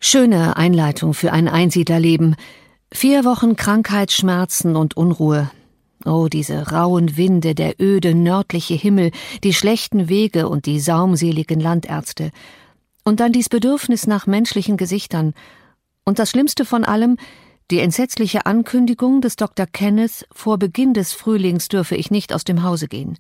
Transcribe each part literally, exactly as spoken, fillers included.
Schöne Einleitung für ein Einsiedlerleben. Vier Wochen Krankheit, Schmerzen und Unruhe. Oh, diese rauen Winde, der öde nördliche Himmel, die schlechten Wege und die saumseligen Landärzte. Und dann dies Bedürfnis nach menschlichen Gesichtern. Und das Schlimmste von allem, die entsetzliche Ankündigung des Doktor Kenneth, vor Beginn des Frühlings dürfe ich nicht aus dem Hause gehen.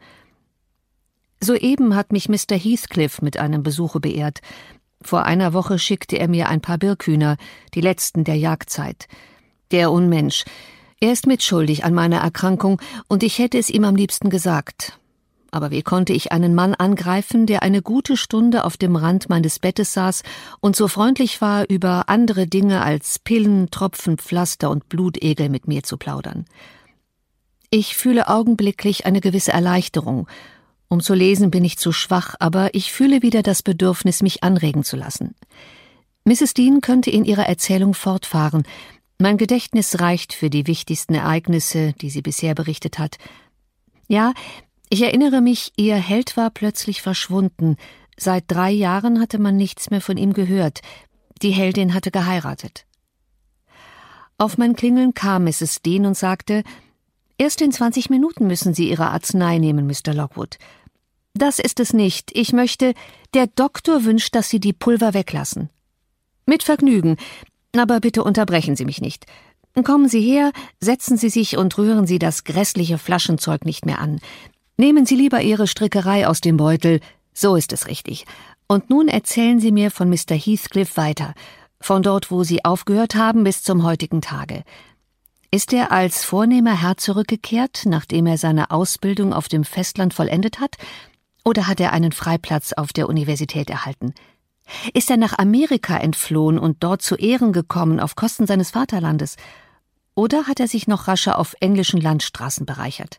Soeben hat mich Mister Heathcliff mit einem Besuche beehrt. Vor einer Woche schickte er mir ein paar Birkhühner, die letzten der Jagdzeit. Der Unmensch. Er ist mitschuldig an meiner Erkrankung, und ich hätte es ihm am liebsten gesagt. Aber wie konnte ich einen Mann angreifen, der eine gute Stunde auf dem Rand meines Bettes saß und so freundlich war, über andere Dinge als Pillen, Tropfen, Pflaster und Blutegel mit mir zu plaudern? Ich fühle augenblicklich eine gewisse Erleichterung. Um zu lesen bin ich zu schwach, aber ich fühle wieder das Bedürfnis, mich anregen zu lassen. Misses Dean könnte in ihrer Erzählung fortfahren. Mein Gedächtnis reicht für die wichtigsten Ereignisse, die sie bisher berichtet hat. Ja, ich erinnere mich, ihr Held war plötzlich verschwunden. Seit drei Jahren hatte man nichts mehr von ihm gehört. Die Heldin hatte geheiratet. Auf mein Klingeln kam Misses Dean und sagte: »Erst in zwanzig Minuten müssen Sie Ihre Arznei nehmen, Mister Lockwood.« »Das ist es nicht. Ich möchte, der Doktor wünscht, dass Sie die Pulver weglassen.« »Mit Vergnügen. Aber bitte unterbrechen Sie mich nicht. Kommen Sie her, setzen Sie sich und rühren Sie das grässliche Flaschenzeug nicht mehr an. Nehmen Sie lieber Ihre Strickerei aus dem Beutel. So ist es richtig. Und nun erzählen Sie mir von Mister Heathcliff weiter, von dort, wo Sie aufgehört haben, bis zum heutigen Tage. Ist er als vornehmer Herr zurückgekehrt, nachdem er seine Ausbildung auf dem Festland vollendet hat? Oder hat er einen Freiplatz auf der Universität erhalten? Ist er nach Amerika entflohen und dort zu Ehren gekommen auf Kosten seines Vaterlandes? Oder hat er sich noch rascher auf englischen Landstraßen bereichert?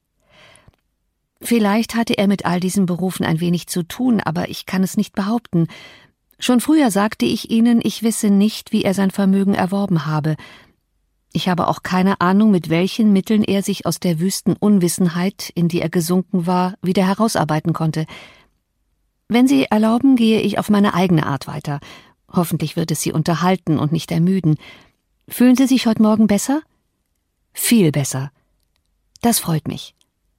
Vielleicht hatte er mit all diesen Berufen ein wenig zu tun, aber ich kann es nicht behaupten. Schon früher sagte ich Ihnen, ich wisse nicht, wie er sein Vermögen erworben habe. Ich habe auch keine Ahnung, mit welchen Mitteln er sich aus der wüsten Unwissenheit, in die er gesunken war, wieder herausarbeiten konnte. Wenn Sie erlauben, gehe ich auf meine eigene Art weiter. Hoffentlich wird es Sie unterhalten und nicht ermüden. Fühlen Sie sich heute Morgen besser? Viel besser. Das freut mich.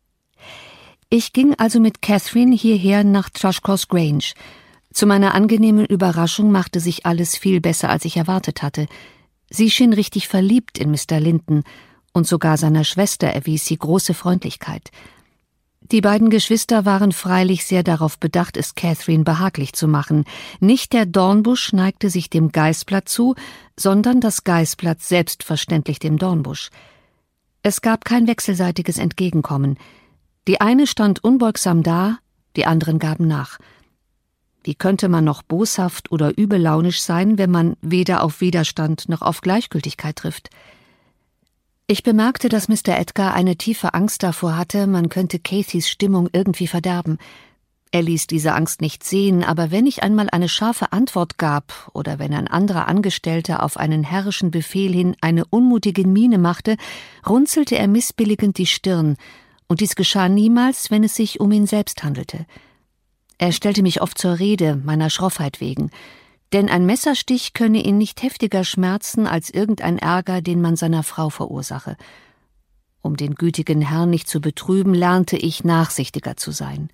Ich ging also mit Catherine hierher nach Thrushcross Grange. Zu meiner angenehmen Überraschung machte sich alles viel besser, als ich erwartet hatte. Sie schien richtig verliebt in Mister Linton, und sogar seiner Schwester erwies sie große Freundlichkeit. Die beiden Geschwister waren freilich sehr darauf bedacht, es Catherine behaglich zu machen. Nicht der Dornbusch neigte sich dem Geißblatt zu, sondern das Geißblatt selbstverständlich dem Dornbusch. Es gab kein wechselseitiges Entgegenkommen. Die eine stand unbeugsam da, die anderen gaben nach. Wie könnte man noch boshaft oder übellaunisch sein, wenn man weder auf Widerstand noch auf Gleichgültigkeit trifft? Ich bemerkte, dass Mister Edgar eine tiefe Angst davor hatte, man könnte Cathys Stimmung irgendwie verderben. Er ließ diese Angst nicht sehen, aber wenn ich einmal eine scharfe Antwort gab oder wenn ein anderer Angestellter auf einen herrischen Befehl hin eine unmutige Miene machte, runzelte er missbilligend die Stirn, und dies geschah niemals, wenn es sich um ihn selbst handelte. Er stellte mich oft zur Rede, meiner Schroffheit wegen, denn ein Messerstich könne ihn nicht heftiger schmerzen als irgendein Ärger, den man seiner Frau verursache. Um den gütigen Herrn nicht zu betrüben, lernte ich, nachsichtiger zu sein.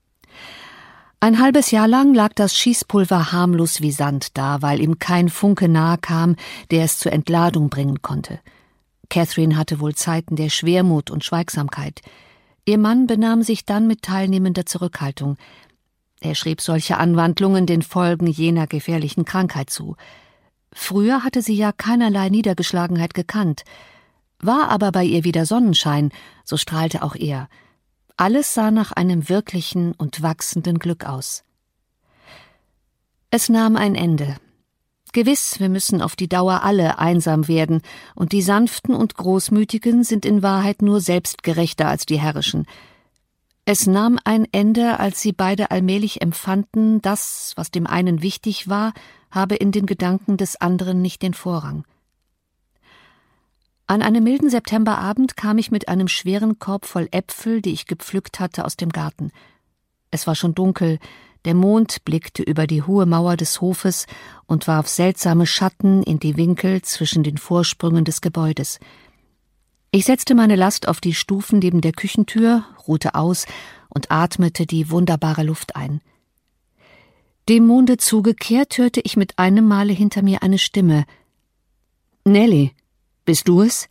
Ein halbes Jahr lang lag das Schießpulver harmlos wie Sand da, weil ihm kein Funke nahe kam, der es zur Entladung bringen konnte. Catherine hatte wohl Zeiten der Schwermut und Schweigsamkeit. Ihr Mann benahm sich dann mit teilnehmender Zurückhaltung. Er schrieb solche Anwandlungen den Folgen jener gefährlichen Krankheit zu. Früher hatte sie ja keinerlei Niedergeschlagenheit gekannt. War aber bei ihr wieder Sonnenschein, so strahlte auch er. Alles sah nach einem wirklichen und wachsenden Glück aus. Es nahm ein Ende. Gewiss, wir müssen auf die Dauer alle einsam werden, und die Sanften und Großmütigen sind in Wahrheit nur selbstgerechter als die Herrischen. Es nahm ein Ende, als sie beide allmählich empfanden, das, was dem einen wichtig war, habe in den Gedanken des anderen nicht den Vorrang. An einem milden Septemberabend kam ich mit einem schweren Korb voll Äpfel, die ich gepflückt hatte, aus dem Garten. Es war schon dunkel, Der Mond blickte über die hohe Mauer des Hofes und warf seltsame Schatten in die Winkel zwischen den Vorsprüngen des Gebäudes. Ich setzte meine Last auf die Stufen neben der Küchentür, ruhte aus und atmete die wunderbare Luft ein. Dem Monde zugekehrt hörte ich mit einem Male hinter mir eine Stimme. »Nelly, bist du es?«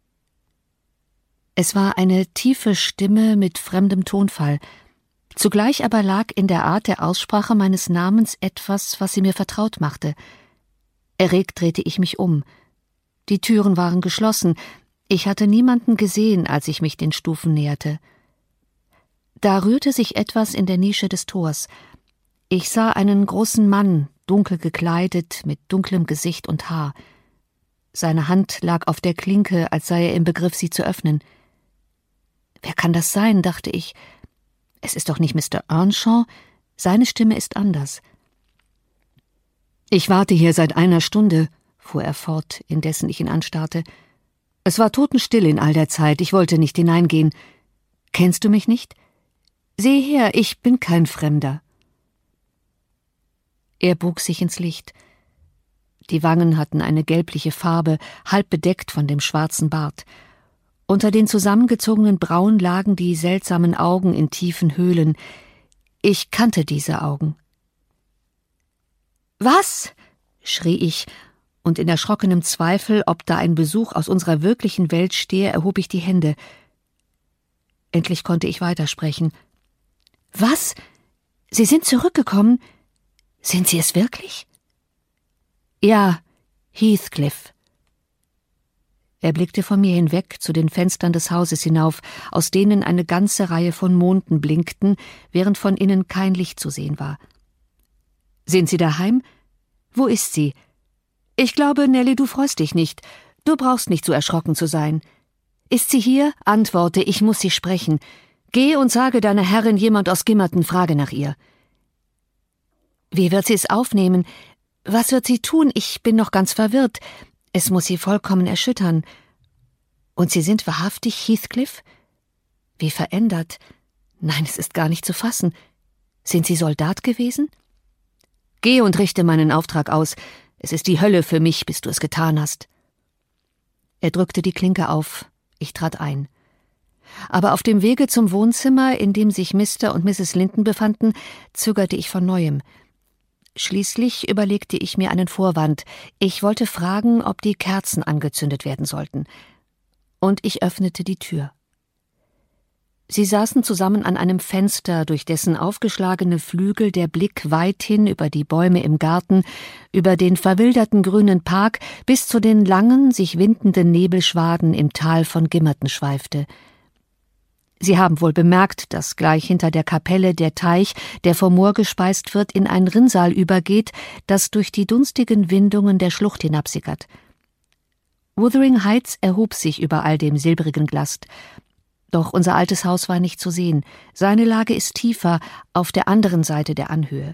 Es war eine tiefe Stimme mit fremdem Tonfall. Zugleich aber lag in der Art der Aussprache meines Namens etwas, was sie mir vertraut machte. Erregt drehte ich mich um. Die Türen waren geschlossen. Ich hatte niemanden gesehen, als ich mich den Stufen näherte. Da rührte sich etwas in der Nische des Tors. Ich sah einen großen Mann, dunkel gekleidet, mit dunklem Gesicht und Haar. Seine Hand lag auf der Klinke, als sei er im Begriff, sie zu öffnen. »Wer kann das sein?« dachte ich. »Es ist doch nicht Mister Earnshaw. Seine Stimme ist anders.« »Ich warte hier seit einer Stunde«, fuhr er fort, indessen ich ihn anstarrte. »Es war totenstill in all der Zeit, ich wollte nicht hineingehen. Kennst du mich nicht? Sieh her, ich bin kein Fremder.« Er bog sich ins Licht. Die Wangen hatten eine gelbliche Farbe, halb bedeckt von dem schwarzen Bart. Unter den zusammengezogenen Brauen lagen die seltsamen Augen in tiefen Höhlen. Ich kannte diese Augen. »Was?« schrie ich, und in erschrockenem Zweifel, ob da ein Besuch aus unserer wirklichen Welt stehe, erhob ich die Hände. Endlich konnte ich weitersprechen. »Was? Sie sind zurückgekommen? Sind Sie es wirklich?« »Ja, Heathcliff.« Er blickte von mir hinweg zu den Fenstern des Hauses hinauf, aus denen eine ganze Reihe von Monden blinkten, während von innen kein Licht zu sehen war. »Sind Sie daheim? Wo ist sie? Ich glaube, Nelly, du freust dich nicht. Du brauchst nicht so erschrocken zu sein. Ist sie hier? Antworte, ich muss sie sprechen. Geh und sage deiner Herrin, jemand aus Gimmerton frage nach ihr.« »Wie wird sie es aufnehmen? Was wird sie tun? Ich bin noch ganz verwirrt. Es muss sie vollkommen erschüttern. Und Sie sind wahrhaftig Heathcliff? Wie verändert. Nein, es ist gar nicht zu fassen. Sind Sie Soldat gewesen? Geh und richte meinen Auftrag aus. Es ist die Hölle für mich, bis du es getan hast.« Er drückte die Klinke auf. Ich trat ein. Aber auf dem Wege zum Wohnzimmer, in dem sich Mister und Misses Linton befanden, zögerte ich von Neuem. Schließlich überlegte ich mir einen Vorwand. Ich wollte fragen, ob die Kerzen angezündet werden sollten. Und ich öffnete die Tür. Sie saßen zusammen an einem Fenster, durch dessen aufgeschlagene Flügel der Blick weithin über die Bäume im Garten, über den verwilderten grünen Park bis zu den langen, sich windenden Nebelschwaden im Tal von Gimmerton schweifte. Sie haben wohl bemerkt, dass gleich hinter der Kapelle der Teich, der vom Moor gespeist wird, in ein Rinnsal übergeht, das durch die dunstigen Windungen der Schlucht hinabsickert. Wuthering Heights erhob sich über all dem silbrigen Glast. Doch unser altes Haus war nicht zu sehen. Seine Lage ist tiefer, auf der anderen Seite der Anhöhe.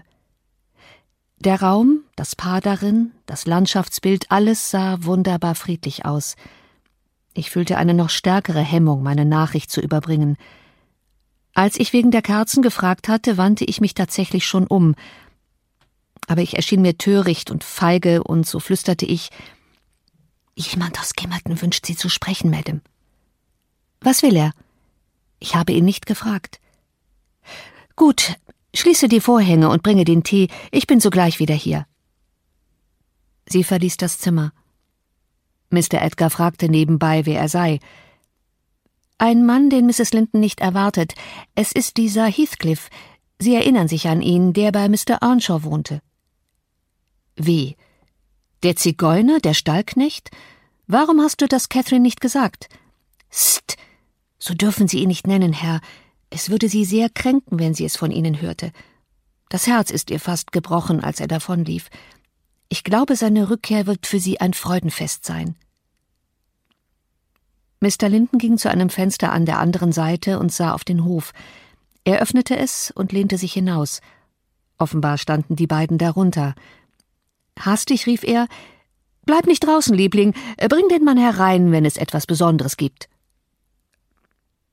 Der Raum, das Paar darin, das Landschaftsbild, alles sah wunderbar friedlich aus. Ich fühlte eine noch stärkere Hemmung, meine Nachricht zu überbringen. Als ich wegen der Kerzen gefragt hatte, wandte ich mich tatsächlich schon um. Aber ich erschien mir töricht und feige, und so flüsterte ich: »Jemand aus Gimmerton wünscht Sie zu sprechen, Madame.« »Was will er?« »Ich habe ihn nicht gefragt.« »Gut, schließe die Vorhänge und bringe den Tee. Ich bin sogleich wieder hier.« Sie verließ das Zimmer. Mister Edgar fragte nebenbei, wer er sei. »Ein Mann, den Misses Linton nicht erwartet. Es ist dieser Heathcliff. Sie erinnern sich an ihn, der bei Mister Earnshaw wohnte.« »Wie? Der Zigeuner, der Stallknecht? Warum hast du das Catherine nicht gesagt?« »Psst, so dürfen Sie ihn nicht nennen, Herr. Es würde Sie sehr kränken, wenn sie es von Ihnen hörte. Das Herz ist ihr fast gebrochen, als er davonlief. Ich glaube, seine Rückkehr wird für Sie ein Freudenfest sein.« Mister Linton ging zu einem Fenster an der anderen Seite und sah auf den Hof. Er öffnete es und lehnte sich hinaus. Offenbar standen die beiden darunter. Hastig rief er: »Bleib nicht draußen, Liebling. Bring den Mann herein, wenn es etwas Besonderes gibt.«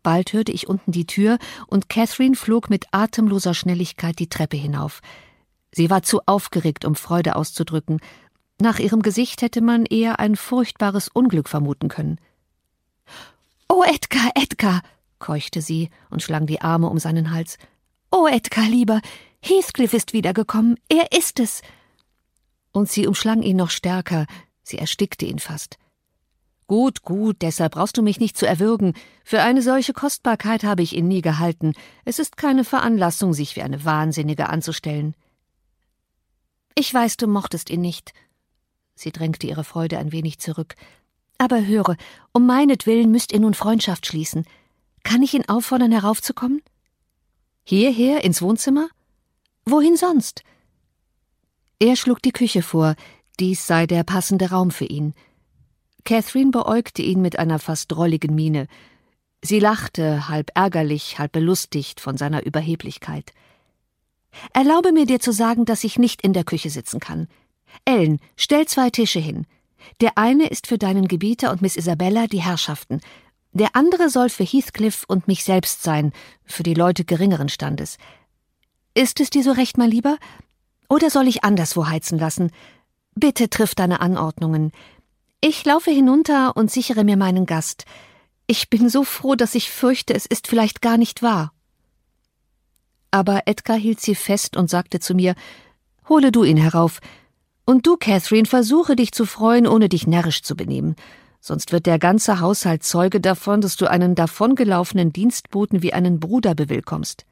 Bald hörte ich unten die Tür, und Catherine flog mit atemloser Schnelligkeit die Treppe hinauf. Sie war zu aufgeregt, um Freude auszudrücken. Nach ihrem Gesicht hätte man eher ein furchtbares Unglück vermuten können. »Oh, Edgar, Edgar«, keuchte sie und schlang die Arme um seinen Hals. »Oh, Edgar, lieber, Heathcliff ist wiedergekommen, er ist es!« Und sie umschlang ihn noch stärker, sie erstickte ihn fast. »Gut, gut, deshalb brauchst du mich nicht zu erwürgen. Für eine solche Kostbarkeit habe ich ihn nie gehalten. Es ist keine Veranlassung, sich wie eine Wahnsinnige anzustellen.« »Ich weiß, du mochtest ihn nicht.« Sie drängte ihre Freude ein wenig zurück. »Aber höre, um meinetwillen müsst ihr nun Freundschaft schließen. Kann ich ihn auffordern, heraufzukommen?« »Hierher, ins Wohnzimmer?« »Wohin sonst?« Er schlug die Küche vor, dies sei der passende Raum für ihn. Catherine beäugte ihn mit einer fast drolligen Miene. Sie lachte, halb ärgerlich, halb belustigt von seiner Überheblichkeit. »Erlaube mir dir zu sagen, dass ich nicht in der Küche sitzen kann. Ellen, stell zwei Tische hin. Der eine ist für deinen Gebieter und Miss Isabella, die Herrschaften. Der andere soll für Heathcliff und mich selbst sein, für die Leute geringeren Standes. Ist es dir so recht, mein Lieber? Oder soll ich anderswo heizen lassen? Bitte triff deine Anordnungen. Ich laufe hinunter und sichere mir meinen Gast. Ich bin so froh, dass ich fürchte, es ist vielleicht gar nicht wahr.« Aber Edgar hielt sie fest und sagte zu mir, »Hole du ihn herauf. Und du, Catherine, versuche dich zu freuen, ohne dich närrisch zu benehmen. Sonst wird der ganze Haushalt Zeuge davon, dass du einen davongelaufenen Dienstboten wie einen Bruder bewillkommst.«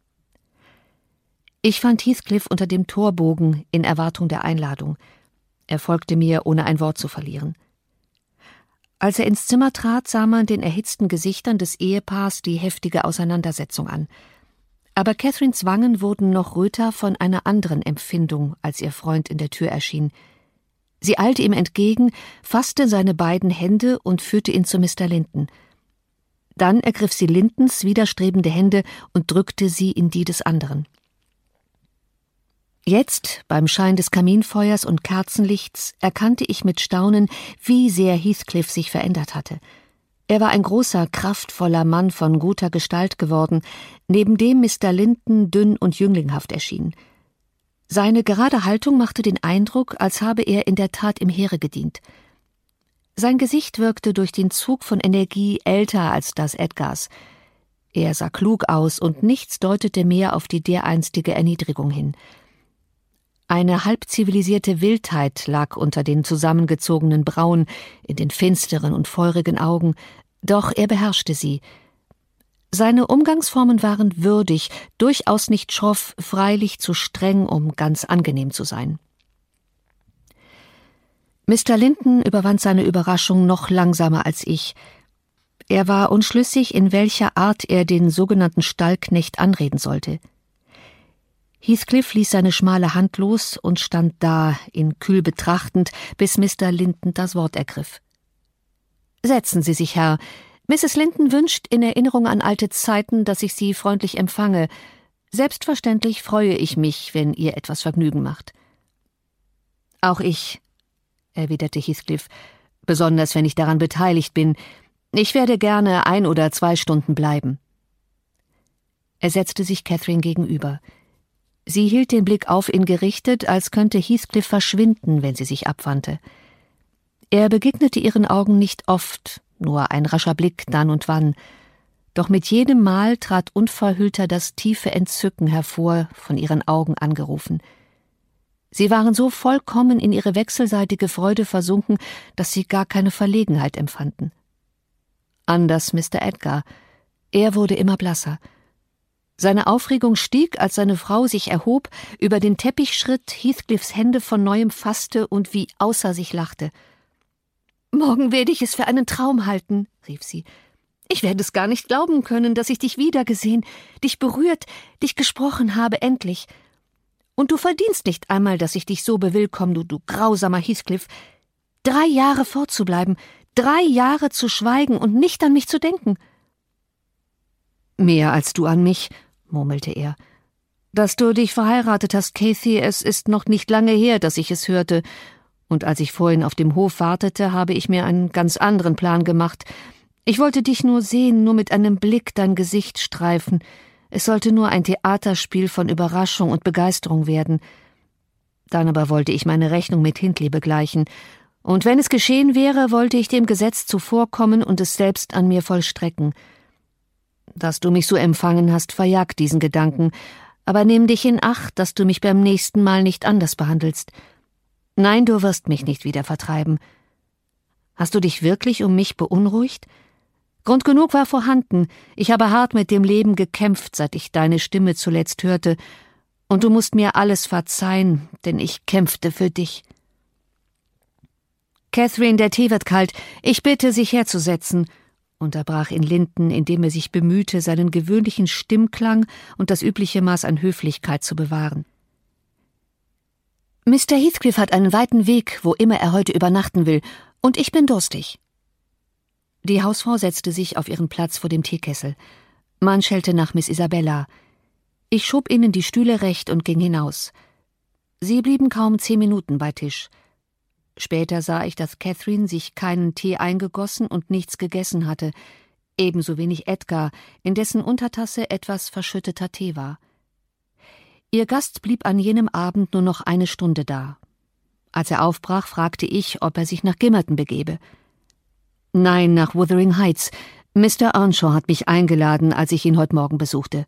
Ich fand Heathcliff unter dem Torbogen in Erwartung der Einladung. Er folgte mir, ohne ein Wort zu verlieren. Als er ins Zimmer trat, sah man den erhitzten Gesichtern des Ehepaars die heftige Auseinandersetzung an. Aber Catherines Wangen wurden noch röter von einer anderen Empfindung, als ihr Freund in der Tür erschien. Sie eilte ihm entgegen, fasste seine beiden Hände und führte ihn zu Mister Linton. Dann ergriff sie Lintons widerstrebende Hände und drückte sie in die des anderen. Jetzt, beim Schein des Kaminfeuers und Kerzenlichts, erkannte ich mit Staunen, wie sehr Heathcliff sich verändert hatte. Er war ein großer, kraftvoller Mann von guter Gestalt geworden, neben dem Mister Linton dünn und jünglinghaft erschien. Seine gerade Haltung machte den Eindruck, als habe er in der Tat im Heere gedient. Sein Gesicht wirkte durch den Zug von Energie älter als das Edgars. Er sah klug aus, und nichts deutete mehr auf die dereinstige Erniedrigung hin. Eine halbzivilisierte Wildheit lag unter den zusammengezogenen Brauen, in den finsteren und feurigen Augen, doch er beherrschte sie. Seine Umgangsformen waren würdig, durchaus nicht schroff, freilich zu streng, um ganz angenehm zu sein. Mister Linton überwand seine Überraschung noch langsamer als ich. Er war unschlüssig, in welcher Art er den sogenannten Stallknecht anreden sollte. Heathcliff ließ seine schmale Hand los und stand da, ihn kühl betrachtend, bis Mister Linton das Wort ergriff. »Setzen Sie sich, Herr. Misses Linton wünscht in Erinnerung an alte Zeiten, dass ich Sie freundlich empfange. Selbstverständlich freue ich mich, wenn ihr etwas Vergnügen macht.« »Auch ich«, erwiderte Heathcliff, »besonders wenn ich daran beteiligt bin. Ich werde gerne ein oder zwei Stunden bleiben.« Er setzte sich Catherine gegenüber. Sie hielt den Blick auf ihn gerichtet, als könnte Heathcliff verschwinden, wenn sie sich abwandte. Er begegnete ihren Augen nicht oft, nur ein rascher Blick dann und wann. Doch mit jedem Mal trat unverhüllter das tiefe Entzücken hervor, von ihren Augen angerufen. Sie waren so vollkommen in ihre wechselseitige Freude versunken, dass sie gar keine Verlegenheit empfanden. Anders Mister Edgar. Er wurde immer blasser. Seine Aufregung stieg, als seine Frau sich erhob, über den Teppich schritt, Heathcliffs Hände von neuem fasste und wie außer sich lachte. »Morgen werde ich es für einen Traum halten«, rief sie. »Ich werde es gar nicht glauben können, dass ich dich wiedergesehen, dich berührt, dich gesprochen habe, endlich. Und du verdienst nicht einmal, dass ich dich so bewillkomme, du, du grausamer Heathcliff. Drei Jahre fortzubleiben, drei Jahre zu schweigen und nicht an mich zu denken.« »Mehr als du an mich«, murmelte er. »Dass du dich verheiratet hast, Cathy, es ist noch nicht lange her, dass ich es hörte. Und als ich vorhin auf dem Hof wartete, habe ich mir einen ganz anderen Plan gemacht. Ich wollte dich nur sehen, nur mit einem Blick dein Gesicht streifen. Es sollte nur ein Theaterspiel von Überraschung und Begeisterung werden. Dann aber wollte ich meine Rechnung mit Hindley begleichen. Und wenn es geschehen wäre, wollte ich dem Gesetz zuvorkommen und es selbst an mir vollstrecken. Dass du mich so empfangen hast, verjagt diesen Gedanken, aber nimm dich in Acht, dass du mich beim nächsten Mal nicht anders behandelst. Nein, du wirst mich nicht wieder vertreiben. Hast du dich wirklich um mich beunruhigt? Grund genug war vorhanden. Ich habe hart mit dem Leben gekämpft, seit ich deine Stimme zuletzt hörte, und du musst mir alles verzeihen, denn ich kämpfte für dich. »Catherine, der Tee wird kalt. Ich bitte, sich herzusetzen«, unterbrach ihn Linton, indem er sich bemühte, seinen gewöhnlichen Stimmklang und das übliche Maß an Höflichkeit zu bewahren. »Mister Heathcliff hat einen weiten Weg, wo immer er heute übernachten will, und ich bin durstig.« Die Hausfrau setzte sich auf ihren Platz vor dem Teekessel. Man schellte nach Miss Isabella. Ich schob ihnen die Stühle recht und ging hinaus. Sie blieben kaum zehn Minuten bei Tisch. Später sah ich, dass Catherine sich keinen Tee eingegossen und nichts gegessen hatte, ebenso wenig Edgar, in dessen Untertasse etwas verschütteter Tee war. Ihr Gast blieb an jenem Abend nur noch eine Stunde da. Als er aufbrach, fragte ich, ob er sich nach Gimmerton begebe. »Nein, nach Wuthering Heights. Mister Earnshaw hat mich eingeladen, als ich ihn heute Morgen besuchte.«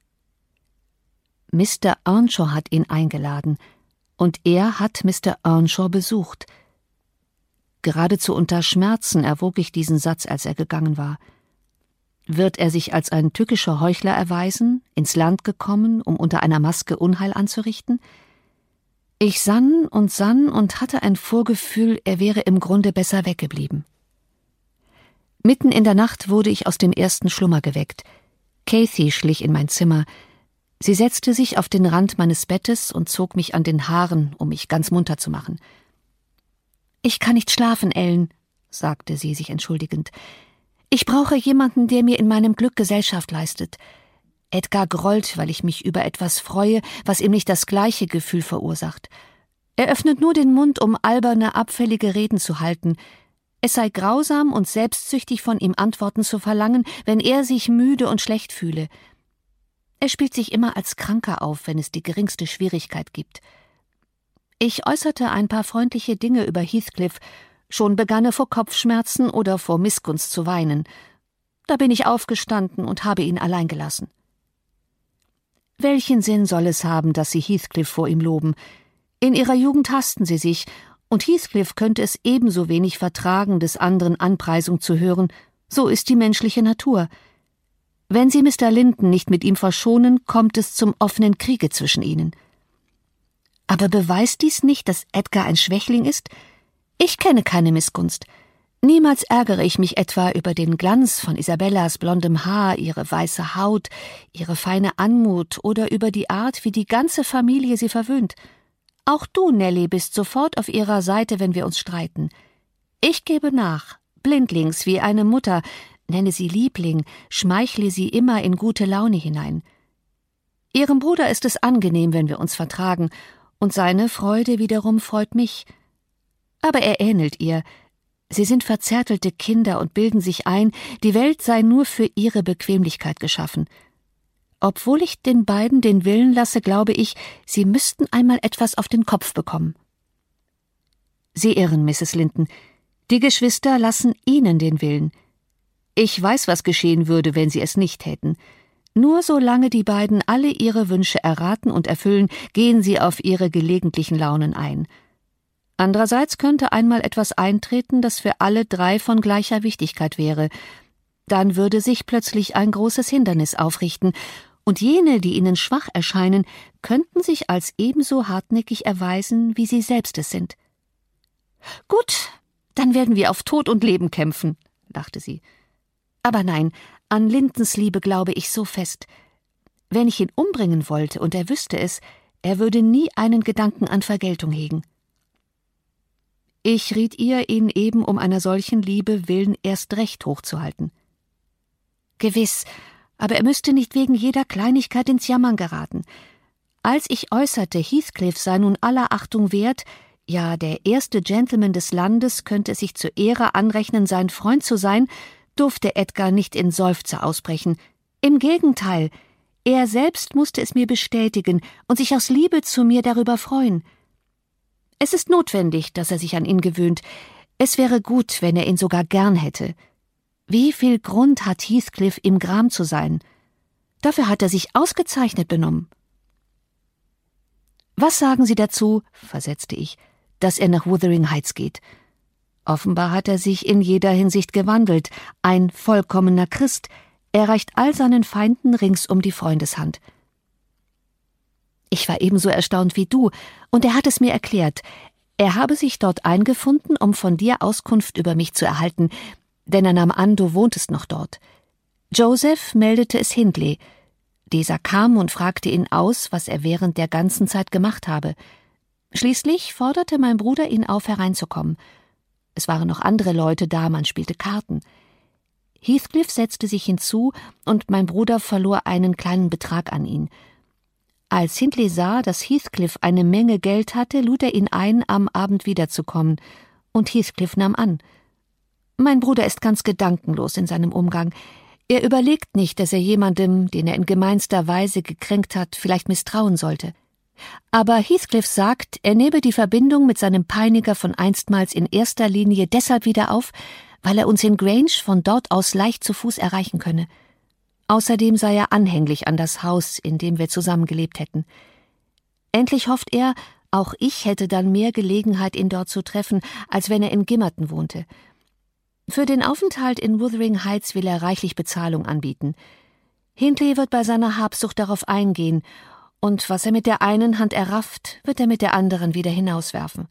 Mister Earnshaw hat ihn eingeladen, und er hat Mister Earnshaw besucht. Geradezu unter Schmerzen erwog ich diesen Satz, als er gegangen war. Wird er sich als ein tückischer Heuchler erweisen, ins Land gekommen, um unter einer Maske Unheil anzurichten? Ich sann und sann und hatte ein Vorgefühl, er wäre im Grunde besser weggeblieben. Mitten in der Nacht wurde ich aus dem ersten Schlummer geweckt. Cathy schlich in mein Zimmer. Sie setzte sich auf den Rand meines Bettes und zog mich an den Haaren, um mich ganz munter zu machen. »Ich kann nicht schlafen, Ellen«, sagte sie, sich entschuldigend. »Ich brauche jemanden, der mir in meinem Glück Gesellschaft leistet. Edgar grollt, weil ich mich über etwas freue, was ihm nicht das gleiche Gefühl verursacht. Er öffnet nur den Mund, um alberne, abfällige Reden zu halten. Es sei grausam und selbstsüchtig von ihm Antworten zu verlangen, wenn er sich müde und schlecht fühle. Er spielt sich immer als Kranker auf, wenn es die geringste Schwierigkeit gibt. Ich äußerte ein paar freundliche Dinge über Heathcliff, schon begann er vor Kopfschmerzen oder vor Missgunst zu weinen. Da bin ich aufgestanden und habe ihn allein gelassen. Welchen Sinn soll es haben, dass Sie Heathcliff vor ihm loben? In ihrer Jugend hassten sie sich, und Heathcliff könnte es ebenso wenig vertragen, des anderen Anpreisung zu hören. So ist die menschliche Natur. Wenn Sie Mister Linton nicht mit ihm verschonen, kommt es zum offenen Kriege zwischen ihnen. Aber beweist dies nicht, dass Edgar ein Schwächling ist? Ich kenne keine Missgunst. Niemals ärgere ich mich etwa über den Glanz von Isabellas blondem Haar, ihre weiße Haut, ihre feine Anmut oder über die Art, wie die ganze Familie sie verwöhnt. Auch du, Nellie, bist sofort auf ihrer Seite, wenn wir uns streiten. Ich gebe nach, blindlings wie eine Mutter, nenne sie Liebling, schmeichle sie immer in gute Laune hinein. Ihrem Bruder ist es angenehm, wenn wir uns vertragen, und seine Freude wiederum freut mich. Aber er ähnelt ihr. Sie sind verzärtelte Kinder und bilden sich ein, die Welt sei nur für ihre Bequemlichkeit geschaffen. Obwohl ich den beiden den Willen lasse, glaube ich, sie müssten einmal etwas auf den Kopf bekommen. Sie irren, Misses Linton. Die Geschwister lassen Ihnen den Willen. Ich weiß, was geschehen würde, wenn sie es nicht täten. Nur solange die beiden alle ihre Wünsche erraten und erfüllen, gehen sie auf ihre gelegentlichen Launen ein. Andererseits könnte einmal etwas eintreten, das für alle drei von gleicher Wichtigkeit wäre. Dann würde sich plötzlich ein großes Hindernis aufrichten, und jene, die ihnen schwach erscheinen, könnten sich als ebenso hartnäckig erweisen, wie sie selbst es sind. »Gut, dann werden wir auf Tod und Leben kämpfen«, lachte sie. »Aber nein, an Lintons Liebe glaube ich so fest. Wenn ich ihn umbringen wollte und er wüsste es, er würde nie einen Gedanken an Vergeltung hegen.« Ich riet ihr, ihn eben um einer solchen Liebe willen erst recht hochzuhalten. »Gewiss, aber er müsste nicht wegen jeder Kleinigkeit ins Jammern geraten. Als ich äußerte, Heathcliff sei nun aller Achtung wert, ja, der erste Gentleman des Landes könnte es sich zur Ehre anrechnen, sein Freund zu sein, durfte Edgar nicht in Seufzer ausbrechen. Im Gegenteil, er selbst musste es mir bestätigen und sich aus Liebe zu mir darüber freuen. Es ist notwendig, dass er sich an ihn gewöhnt. Es wäre gut, wenn er ihn sogar gern hätte. Wie viel Grund hat Heathcliff, ihm gram zu sein? Dafür hat er sich ausgezeichnet benommen. »Was sagen Sie dazu«, versetzte ich, »dass er nach Wuthering Heights geht? Offenbar hat er sich in jeder Hinsicht gewandelt, ein vollkommener Christ. Er reicht all seinen Feinden ringsum die Freundeshand.« Ich war ebenso erstaunt wie du, und er hat es mir erklärt. Er habe sich dort eingefunden, um von dir Auskunft über mich zu erhalten, denn er nahm an, du wohntest noch dort. Joseph meldete es Hindley. Dieser kam und fragte ihn aus, was er während der ganzen Zeit gemacht habe. Schließlich forderte mein Bruder ihn auf, hereinzukommen. Es waren noch andere Leute da, man spielte Karten. Heathcliff setzte sich hinzu, und mein Bruder verlor einen kleinen Betrag an ihn. Als Hindley sah, dass Heathcliff eine Menge Geld hatte, lud er ihn ein, am Abend wiederzukommen, und Heathcliff nahm an. Mein Bruder ist ganz gedankenlos in seinem Umgang. Er überlegt nicht, dass er jemandem, den er in gemeinster Weise gekränkt hat, vielleicht misstrauen sollte. Aber Heathcliff sagt, er nehme die Verbindung mit seinem Peiniger von einstmals in erster Linie deshalb wieder auf, weil er uns in Grange von dort aus leicht zu Fuß erreichen könne. Außerdem sei er anhänglich an das Haus, in dem wir zusammengelebt hätten. Endlich hofft er, auch ich hätte dann mehr Gelegenheit, ihn dort zu treffen, als wenn er in Gimmerton wohnte. Für den Aufenthalt in Wuthering Heights will er reichlich Bezahlung anbieten. Hindley wird bei seiner Habsucht darauf eingehen, und was er mit der einen Hand errafft, wird er mit der anderen wieder hinauswerfen.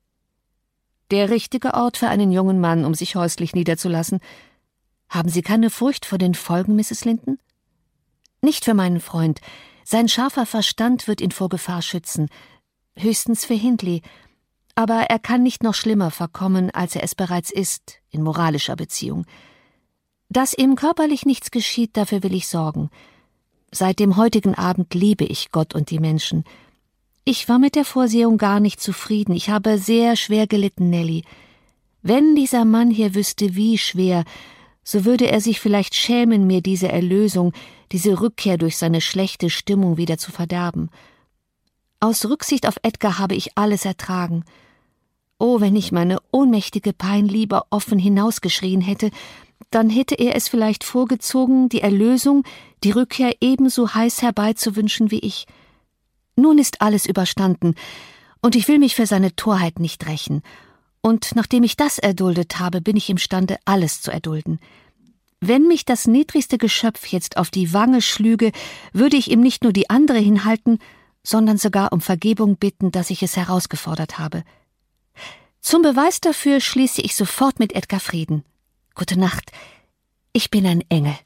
Der richtige Ort für einen jungen Mann, um sich häuslich niederzulassen. Haben Sie keine Furcht vor den Folgen, Misses Linton? Nicht für meinen Freund. Sein scharfer Verstand wird ihn vor Gefahr schützen. Höchstens für Hindley. Aber er kann nicht noch schlimmer verkommen, als er es bereits ist, in moralischer Beziehung. Dass ihm körperlich nichts geschieht, dafür will ich sorgen. Seit dem heutigen Abend liebe ich Gott und die Menschen. Ich war mit der Vorsehung gar nicht zufrieden. Ich habe sehr schwer gelitten, Nelly. Wenn dieser Mann hier wüsste, wie schwer, so würde er sich vielleicht schämen, mir diese Erlösung, diese Rückkehr durch seine schlechte Stimmung wieder zu verderben. Aus Rücksicht auf Edgar habe ich alles ertragen. Oh, wenn ich meine ohnmächtige Pein lieber offen hinausgeschrien hätte, dann hätte er es vielleicht vorgezogen, die Erlösung, die Rückkehr ebenso heiß herbeizuwünschen wie ich. Nun ist alles überstanden, und ich will mich für seine Torheit nicht rächen. Und nachdem ich das erduldet habe, bin ich imstande, alles zu erdulden. Wenn mich das niedrigste Geschöpf jetzt auf die Wange schlüge, würde ich ihm nicht nur die andere hinhalten, sondern sogar um Vergebung bitten, dass ich es herausgefordert habe. Zum Beweis dafür schließe ich sofort mit Edgar Frieden. Gute Nacht, ich bin ein Engel.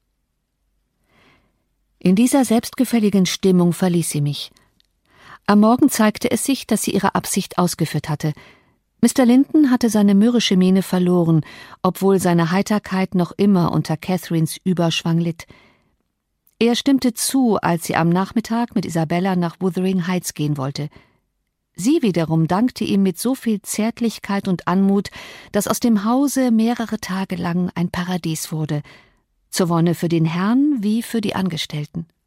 In dieser selbstgefälligen Stimmung verließ sie mich. Am Morgen zeigte es sich, dass sie ihre Absicht ausgeführt hatte. Mister Linton hatte seine mürrische Miene verloren, obwohl seine Heiterkeit noch immer unter Catherines Überschwang litt. Er stimmte zu, als sie am Nachmittag mit Isabella nach Wuthering Heights gehen wollte. Sie wiederum dankte ihm mit so viel Zärtlichkeit und Anmut, dass aus dem Hause mehrere Tage lang ein Paradies wurde, zur Wonne für den Herrn wie für die Angestellten.